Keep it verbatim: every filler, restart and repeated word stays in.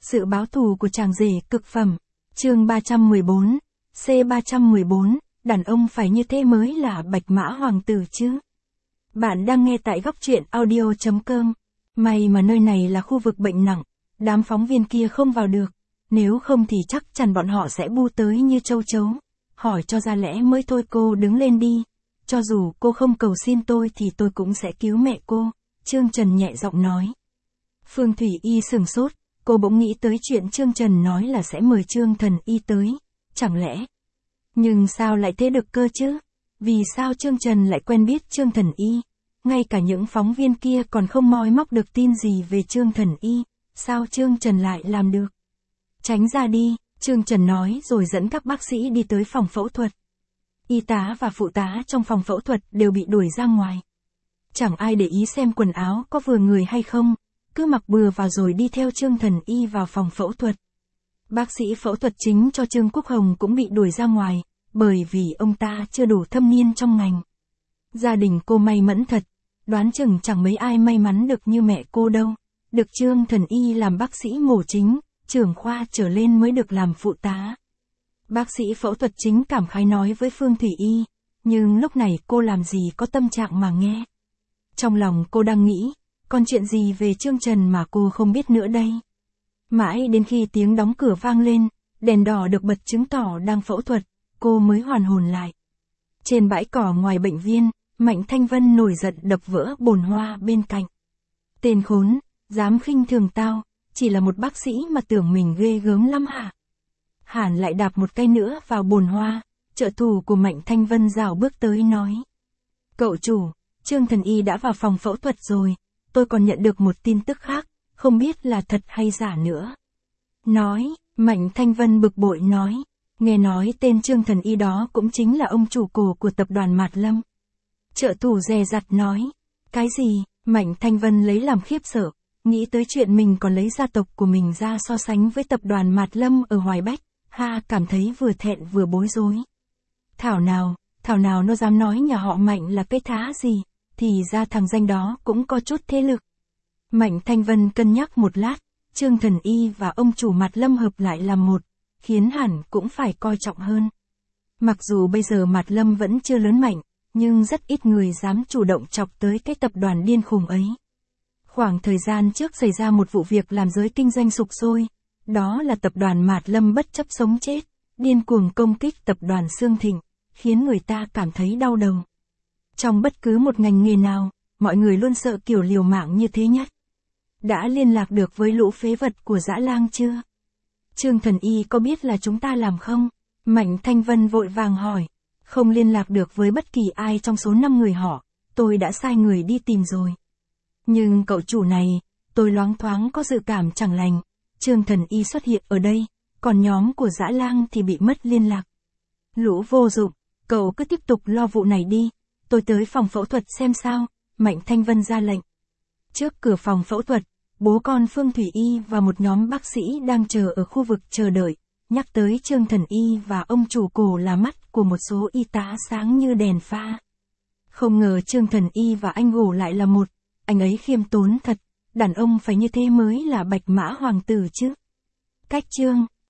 Sự báo thù của chàng rể cực phẩm. Chương ba trăm mười bốn, C ba trăm mười bốn, đàn ông phải như thế mới là bạch mã hoàng tử chứ. Bạn đang nghe tại góc truyện audio chấm com. May mà nơi này là khu vực bệnh nặng, đám phóng viên kia không vào được, nếu không thì chắc chắn bọn họ sẽ bu tới như châu chấu. Hỏi cho ra lẽ mới thôi, cô đứng lên đi. Cho dù cô không cầu xin tôi thì tôi cũng sẽ cứu mẹ cô, Trương Trần nhẹ giọng nói. Phương Thủy Y sừng sốt, cô bỗng nghĩ tới chuyện Trương Trần nói là sẽ mời Trương Thần Y tới, chẳng lẽ? Nhưng sao lại thế được cơ chứ? Vì sao Trương Trần lại quen biết Trương Thần Y? Ngay cả những phóng viên kia còn không moi móc được tin gì về Trương Thần Y, sao Trương Trần lại làm được? Tránh ra đi, Trương Trần nói rồi dẫn các bác sĩ đi tới phòng phẫu thuật. Y tá và phụ tá trong phòng phẫu thuật đều bị đuổi ra ngoài. Chẳng ai để ý xem quần áo có vừa người hay không, cứ mặc bừa vào rồi đi theo Trương Thần Y vào phòng phẫu thuật. Bác sĩ phẫu thuật chính cho Trương Quốc Hồng cũng bị đuổi ra ngoài, bởi vì ông ta chưa đủ thâm niên trong ngành. Gia đình cô may mắn thật, đoán chừng chẳng mấy ai may mắn được như mẹ cô đâu. Được Trương Thần Y làm bác sĩ mổ chính, trưởng khoa trở lên mới được làm phụ tá. Bác sĩ phẫu thuật chính cảm khái nói với Phương Thủy Y, nhưng lúc này cô làm gì có tâm trạng mà nghe. Trong lòng cô đang nghĩ, còn chuyện gì về Trương Trần mà cô không biết nữa đây. Mãi đến khi tiếng đóng cửa vang lên, đèn đỏ được bật chứng tỏ đang phẫu thuật, cô mới hoàn hồn lại. Trên bãi cỏ ngoài bệnh viên, Mạnh Thanh Vân nổi giận đập vỡ bồn hoa bên cạnh. Tên khốn, dám khinh thường tao, chỉ là một bác sĩ mà tưởng mình ghê gớm lắm hả? Hàn lại đạp một cái nữa vào bồn hoa, trợ thủ của Mạnh Thanh Vân rảo bước tới nói. Cậu chủ, Trương Thần Y đã vào phòng phẫu thuật rồi, tôi còn nhận được một tin tức khác, không biết là thật hay giả nữa. Nói, Mạnh Thanh Vân bực bội nói, nghe nói tên Trương Thần Y đó cũng chính là ông chủ cổ của tập đoàn Mạt Lâm. Trợ thủ dè dặt nói, cái gì? Mạnh Thanh Vân lấy làm khiếp sợ, nghĩ tới chuyện mình còn lấy gia tộc của mình ra so sánh với tập đoàn Mạt Lâm ở Hoài Bách, ha, cảm thấy vừa thẹn vừa bối rối. Thảo nào, thảo nào nó dám nói nhà họ Mạnh là cái thá gì, thì ra thằng danh đó cũng có chút thế lực. Mạnh Thanh Vân cân nhắc một lát, Trương Thần Y và ông chủ Mạt Lâm hợp lại làm một, khiến hẳn cũng phải coi trọng hơn. Mặc dù bây giờ Mạt Lâm vẫn chưa lớn mạnh, nhưng rất ít người dám chủ động chọc tới cái tập đoàn điên khùng ấy. Khoảng thời gian trước xảy ra một vụ việc làm giới kinh doanh sục sôi, đó là tập đoàn Mạt Lâm bất chấp sống chết, điên cuồng công kích tập đoàn Sương Thịnh, khiến người ta cảm thấy đau đầu. Trong bất cứ một ngành nghề nào, mọi người luôn sợ kiểu liều mạng như thế nhất. Đã liên lạc được với lũ phế vật của Dã Lang chưa? Trương Thần Y có biết là chúng ta làm không? Mạnh Thanh Vân vội vàng hỏi. Không liên lạc được với bất kỳ ai trong số năm người họ, tôi đã sai người đi tìm rồi. Nhưng cậu chủ này, tôi loáng thoáng có dự cảm chẳng lành, Trương Thần Y xuất hiện ở đây, còn nhóm của Dã Lang thì bị mất liên lạc. Lũ vô dụng, cậu cứ tiếp tục lo vụ này đi, tôi tới phòng phẫu thuật xem sao, Mạnh Thanh Vân ra lệnh. Trước cửa phòng phẫu thuật, bố con Phương Thủy Y và một nhóm bác sĩ đang chờ ở khu vực chờ đợi, nhắc tới Trương Thần Y và ông chủ cổ là mắt của một số y tá sáng như đèn pha. Không ngờ Trương Thần Y và anh gổ lại là một, anh ấy khiêm tốn thật, đàn ông phải như thế mới là bạch mã hoàng tử chứ. Cách Trương